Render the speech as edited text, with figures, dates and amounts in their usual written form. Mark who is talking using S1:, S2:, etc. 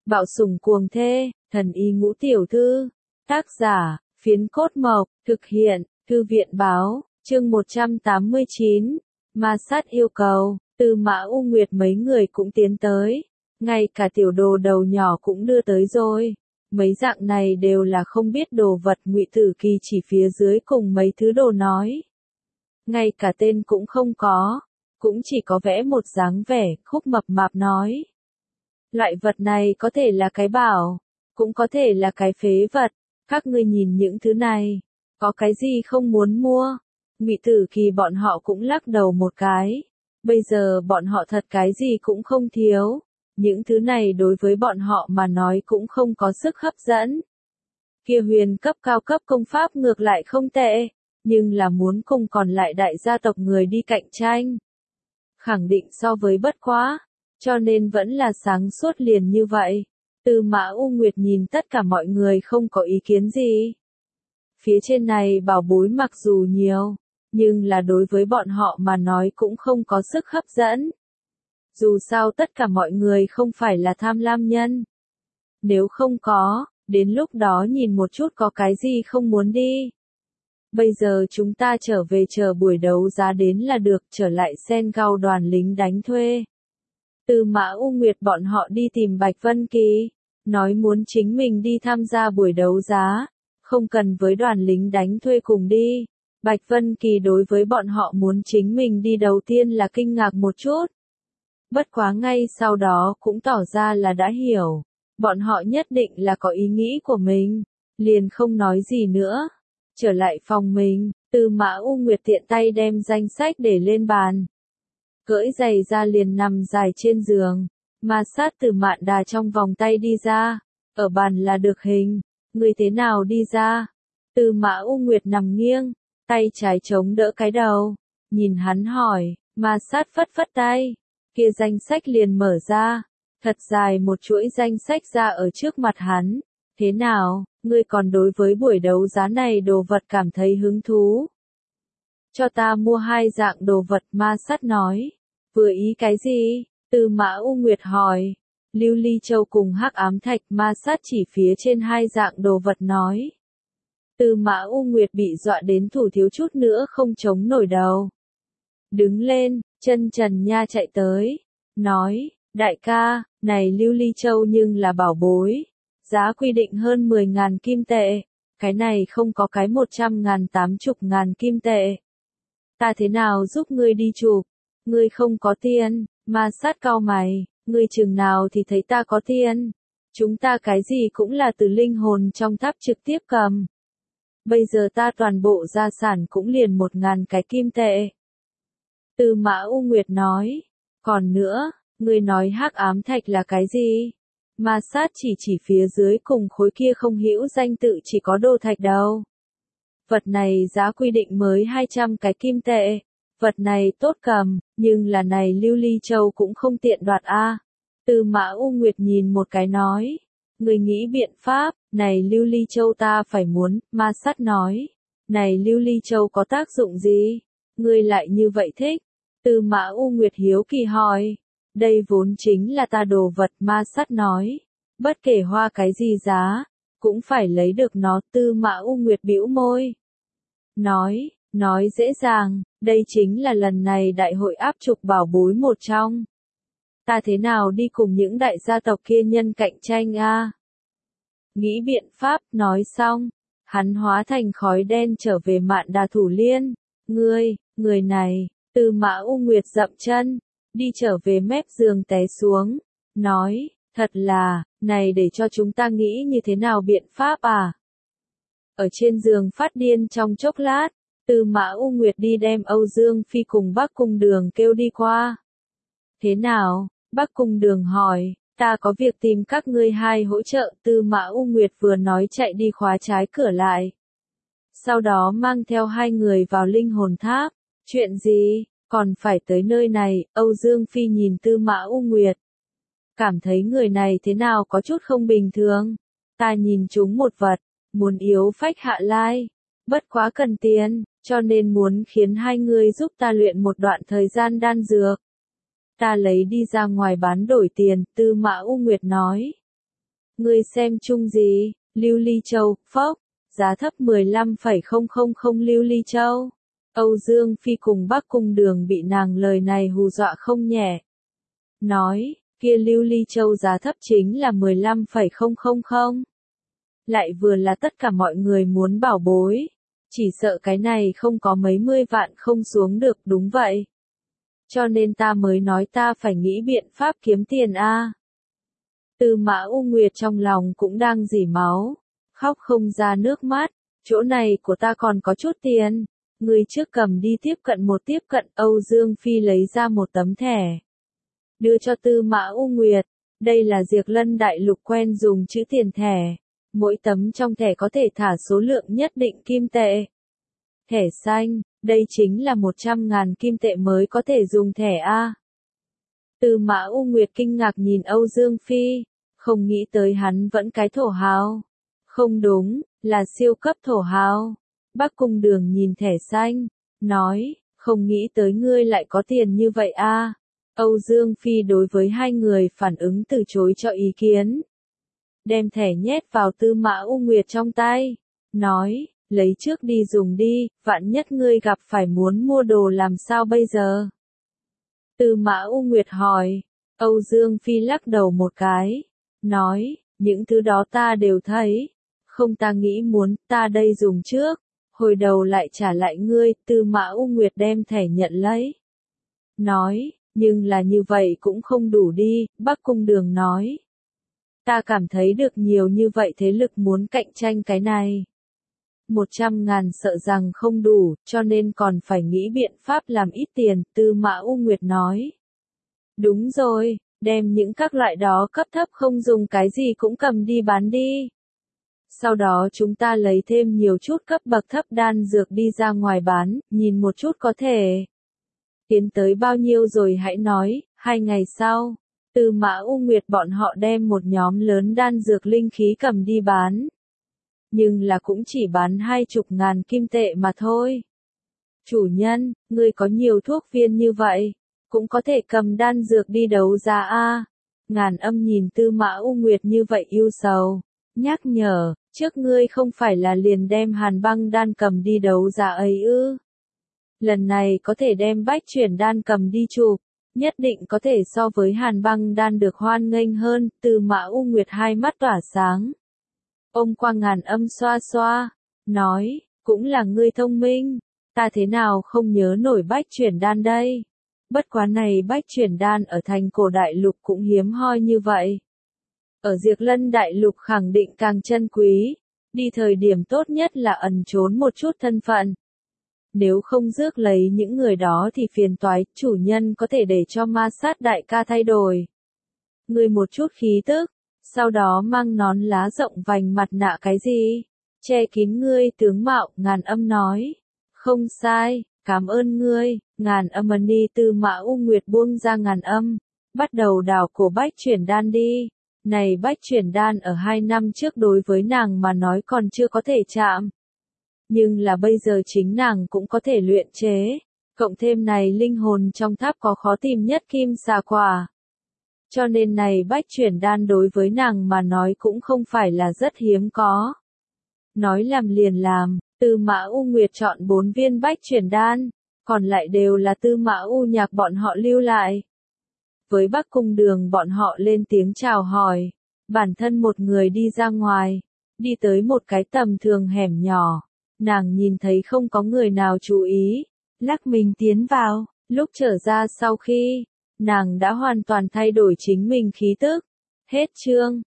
S1: Bạo sủng cuồng thê, thần y ngũ tiểu thư. Tác giả, Phiến Cốt Mộc, thực hiện, Thư viện báo, chương 189. Ma sát yêu cầu, Tư Mã U Nguyệt mấy người cũng tiến tới. Ngay cả tiểu đồ đầu nhỏ cũng đưa tới rồi. Mấy dạng này đều là không biết đồ vật. Ngụy Tử Kỳ chỉ phía dưới cùng mấy thứ đồ nói. Ngay cả tên cũng không có. Cũng chỉ có vẽ một dáng vẻ, Khúc mập mạp nói. Loại vật này có thể là cái bảo, cũng có thể là cái phế vật. Các ngươi nhìn những thứ này, có cái gì không muốn mua? Ngụy Tử Kỳ bọn họ cũng lắc đầu một cái. Bây giờ bọn họ thật cái gì cũng không thiếu. Những thứ này đối với bọn họ mà nói cũng không có sức hấp dẫn. Kia huyền cấp cao cấp công pháp ngược lại không tệ, nhưng là muốn cùng còn lại đại gia tộc người đi cạnh tranh. Khẳng định so với bất quá, cho nên vẫn là sáng suốt liền như vậy. Tư Mã U Nguyệt nhìn tất cả mọi người không có ý kiến gì. Phía trên này bảo bối mặc dù nhiều, nhưng là đối với bọn họ mà nói cũng không có sức hấp dẫn. Dù sao tất cả mọi người không phải là tham lam nhân. Nếu không có, đến lúc đó nhìn một chút có cái gì không muốn đi. Bây giờ chúng ta trở về chờ buổi đấu giá đến là được, trở lại Sen Gao đoàn lính đánh thuê. Tư Mã U Nguyệt bọn họ đi tìm Bạch Vân Kỳ, nói muốn chính mình đi tham gia buổi đấu giá, không cần với đoàn lính đánh thuê cùng đi. Bạch Vân Kỳ đối với bọn họ muốn chính mình đi đầu tiên là kinh ngạc một chút. Bất quá ngay sau đó cũng tỏ ra là đã hiểu, bọn họ nhất định là có ý nghĩ của mình, liền không nói gì nữa. Trở lại phòng mình, Tư Mã U Nguyệt tiện tay đem danh sách để lên bàn. Cởi giày ra liền nằm dài trên giường, Ma Sát từ Mạn Đà trong vòng tay đi ra, ở bàn là được hình, người thế nào đi ra? Tư Mã U Nguyệt nằm nghiêng, tay trái chống đỡ cái đầu, nhìn hắn hỏi, Ma Sát phất phất tay, kia danh sách liền mở ra, thật dài một chuỗi danh sách ra ở trước mặt hắn. Thế nào, ngươi còn đối với buổi đấu giá này đồ vật cảm thấy hứng thú? Cho ta mua 2 dạng đồ vật, Ma Sát nói. Vừa ý cái gì? Tư Mã U Nguyệt hỏi. Lưu Ly Châu cùng Hắc Ám Thạch. Ma Sát chỉ phía trên 2 dạng đồ vật nói. Tư Mã U Nguyệt bị dọa đến thủ thiếu chút nữa không chống nổi đầu. Đứng lên, chân trần nha chạy tới. Nói, đại ca, này Lưu Ly Châu nhưng là bảo bối. Giá quy định hơn 10.000 kim tệ. Cái này không có cái 100.000 80.000 kim tệ. Ta thế nào giúp ngươi đi chụp? Ngươi không có tiền. Ma Sát cau mày. Ngươi chừng nào thì thấy ta có tiền. Chúng ta cái gì cũng là từ linh hồn trong tháp trực tiếp cầm. Bây giờ ta toàn bộ gia sản cũng liền 1.000 cái kim tệ. Tư Mã U Nguyệt nói. Còn nữa, ngươi nói Hắc Ám Thạch là cái gì? Ma Sát chỉ phía dưới cùng khối kia không hữu danh tự chỉ có đồ thạch đâu. Vật này giá quy định mới 200 cái kim tệ. Vật này tốt cầm, nhưng là này Lưu Ly Châu cũng không tiện đoạt a. Tư Mã U Nguyệt nhìn một cái nói. Người nghĩ biện pháp, này Lưu Ly Châu ta phải muốn, Ma Sát nói. Này Lưu Ly Châu có tác dụng gì? Ngươi lại như vậy thích? Tư Mã U Nguyệt hiếu kỳ hỏi. Đây vốn chính là ta đồ vật, Ma Sát nói. Bất kể hoa cái gì giá, cũng phải lấy được nó. Tư Mã U Nguyệt bĩu môi. Nói dễ dàng, đây chính là lần này đại hội áp trục bảo bối một trong. Ta thế nào đi cùng những đại gia tộc kia nhân cạnh tranh a? Nghĩ biện pháp, nói xong, hắn hóa thành khói đen trở về Mạn Đà Thủ Liên. Người này, Tư Mã U Nguyệt dậm chân, đi trở về mép giường té xuống, nói, thật là, này để cho chúng ta nghĩ như thế nào biện pháp à? Ở trên giường phát điên trong chốc lát, Tư Mã U Nguyệt đi đem Âu Dương Phi cùng Bắc Cung Đường kêu đi qua. Thế nào? Bắc Cung Đường hỏi, ta có việc tìm các ngươi hai hỗ trợ. Tư Mã U Nguyệt vừa nói chạy đi khóa trái cửa lại. Sau đó mang theo 2 người vào linh hồn tháp. Chuyện gì? Còn phải tới nơi này? Âu Dương Phi nhìn Tư Mã U Nguyệt. Cảm thấy người này thế nào có chút không bình thường. Ta nhìn chúng một vật, muốn yếu phách hạ lai. Bất quá cần tiền, cho nên muốn khiến 2 người giúp ta luyện một đoạn thời gian đan dược. Ta lấy đi ra ngoài bán đổi tiền, Tư Mã U Nguyệt nói. Ngươi xem chung gì, lưu ly châu, phốc, giá thấp 15,000 lưu ly châu. Âu Dương Phi cùng Bắc Cung Đường bị nàng lời này hù dọa không nhẹ. Nói, kia lưu ly châu giá thấp chính là 15,000. Lại vừa là tất cả mọi người muốn bảo bối. Chỉ sợ cái này không có mấy mươi vạn không xuống được, đúng vậy. Cho nên ta mới nói ta phải nghĩ biện pháp kiếm tiền a. Tư Mã U Nguyệt trong lòng cũng đang rỉ máu, khóc không ra nước mắt, chỗ này của ta còn có chút tiền, người trước cầm đi tiếp cận. Âu Dương Phi lấy ra một tấm thẻ, đưa cho Tư Mã U Nguyệt, đây là Diệp Lân Đại Lục quen dùng chữ tiền thẻ, mỗi tấm trong thẻ có thể thả số lượng nhất định kim tệ. Thẻ xanh, đây chính là 100.000 kim tệ mới có thể dùng thẻ A. Tư Mã U Nguyệt kinh ngạc nhìn Âu Dương Phi, không nghĩ tới hắn vẫn cái thổ hào. Không đúng, là siêu cấp thổ hào. Bắc Cung Đường nhìn thẻ xanh, nói, không nghĩ tới ngươi lại có tiền như vậy a. Âu Dương Phi đối với hai người phản ứng từ chối cho ý kiến. Đem thẻ nhét vào Tư Mã U Nguyệt trong tay, nói, lấy trước đi dùng đi, vạn nhất ngươi gặp phải muốn mua đồ làm sao bây giờ? Tư Mã U Nguyệt hỏi, Âu Dương Phi lắc đầu một cái, nói, những thứ đó ta đều thấy, không ta nghĩ muốn, ta đây dùng trước, hồi đầu lại trả lại ngươi. Tư Mã U Nguyệt đem thẻ nhận lấy. Nói, nhưng là như vậy cũng không đủ đi, Bắc Cung Đường nói. Ta cảm thấy được nhiều như vậy thế lực muốn cạnh tranh cái này. 100.000 sợ rằng không đủ, cho nên còn phải nghĩ biện pháp làm ít tiền, Tư Mã U Nguyệt nói. Đúng rồi, đem những các loại đó cấp thấp không dùng cái gì cũng cầm đi bán đi. Sau đó chúng ta lấy thêm nhiều chút cấp bậc thấp đan dược đi ra ngoài bán, nhìn một chút có thể tiến tới bao nhiêu rồi hãy nói. 2 ngày sau, Tư Mã U Nguyệt bọn họ đem một nhóm lớn đan dược linh khí cầm đi bán. Nhưng là cũng chỉ bán 20.000 kim tệ mà thôi. Chủ nhân, ngươi có nhiều thuốc viên như vậy, cũng có thể cầm đan dược đi đấu giá a. Ngàn Âm nhìn Tư Mã U Nguyệt như vậy yêu sầu, nhắc nhở, trước ngươi không phải là liền đem Hàn Băng đan cầm đi đấu giá ấy ư? Lần này có thể đem Bách Chuyển đan cầm đi chụp, nhất định có thể so với Hàn Băng đan được hoan nghênh hơn. Tư Mã U Nguyệt hai mắt tỏa sáng. Ông qua Ngàn Âm xoa xoa, nói, cũng là ngươi thông minh, ta thế nào không nhớ nổi Bách Chuyển đan đây. Bất quá này Bách Chuyển đan ở thành cổ đại lục cũng hiếm hoi như vậy. Ở Diệp Lân Đại Lục khẳng định càng chân quý, đi thời điểm tốt nhất là ẩn trốn một chút thân phận. Nếu không rước lấy những người đó thì phiền toái, chủ nhân có thể để cho Ma Sát đại ca thay đổi. Ngươi một chút khí tức, sau đó mang nón lá rộng vành mặt nạ cái gì? Che kín ngươi tướng mạo, Ngàn Âm nói. Không sai, cảm ơn ngươi. Ngàn Âm ni. Tư Mã U Nguyệt buông ra Ngàn Âm, bắt đầu đào cổ Bách Chuyển đan đi. Này Bách Chuyển đan ở 2 năm trước đối với nàng mà nói còn chưa có thể chạm. Nhưng là bây giờ chính nàng cũng có thể luyện chế. Cộng thêm này linh hồn trong tháp có khó tìm nhất kim xà quả. Cho nên này Bách Chuyển đan đối với nàng mà nói cũng không phải là rất hiếm có. Nói làm liền làm, Tư Mã U Nguyệt chọn 4 viên Bách Chuyển đan, còn lại đều là Tư Mã U Nhạc bọn họ lưu lại. Với Bắc Cung Đường bọn họ lên tiếng chào hỏi, bản thân một người đi ra ngoài, đi tới một cái tầm thường hẻm nhỏ, nàng nhìn thấy không có người nào chú ý, lắc mình tiến vào, lúc trở ra sau khi, nàng đã hoàn toàn thay đổi chính mình khí tức. Hết chương.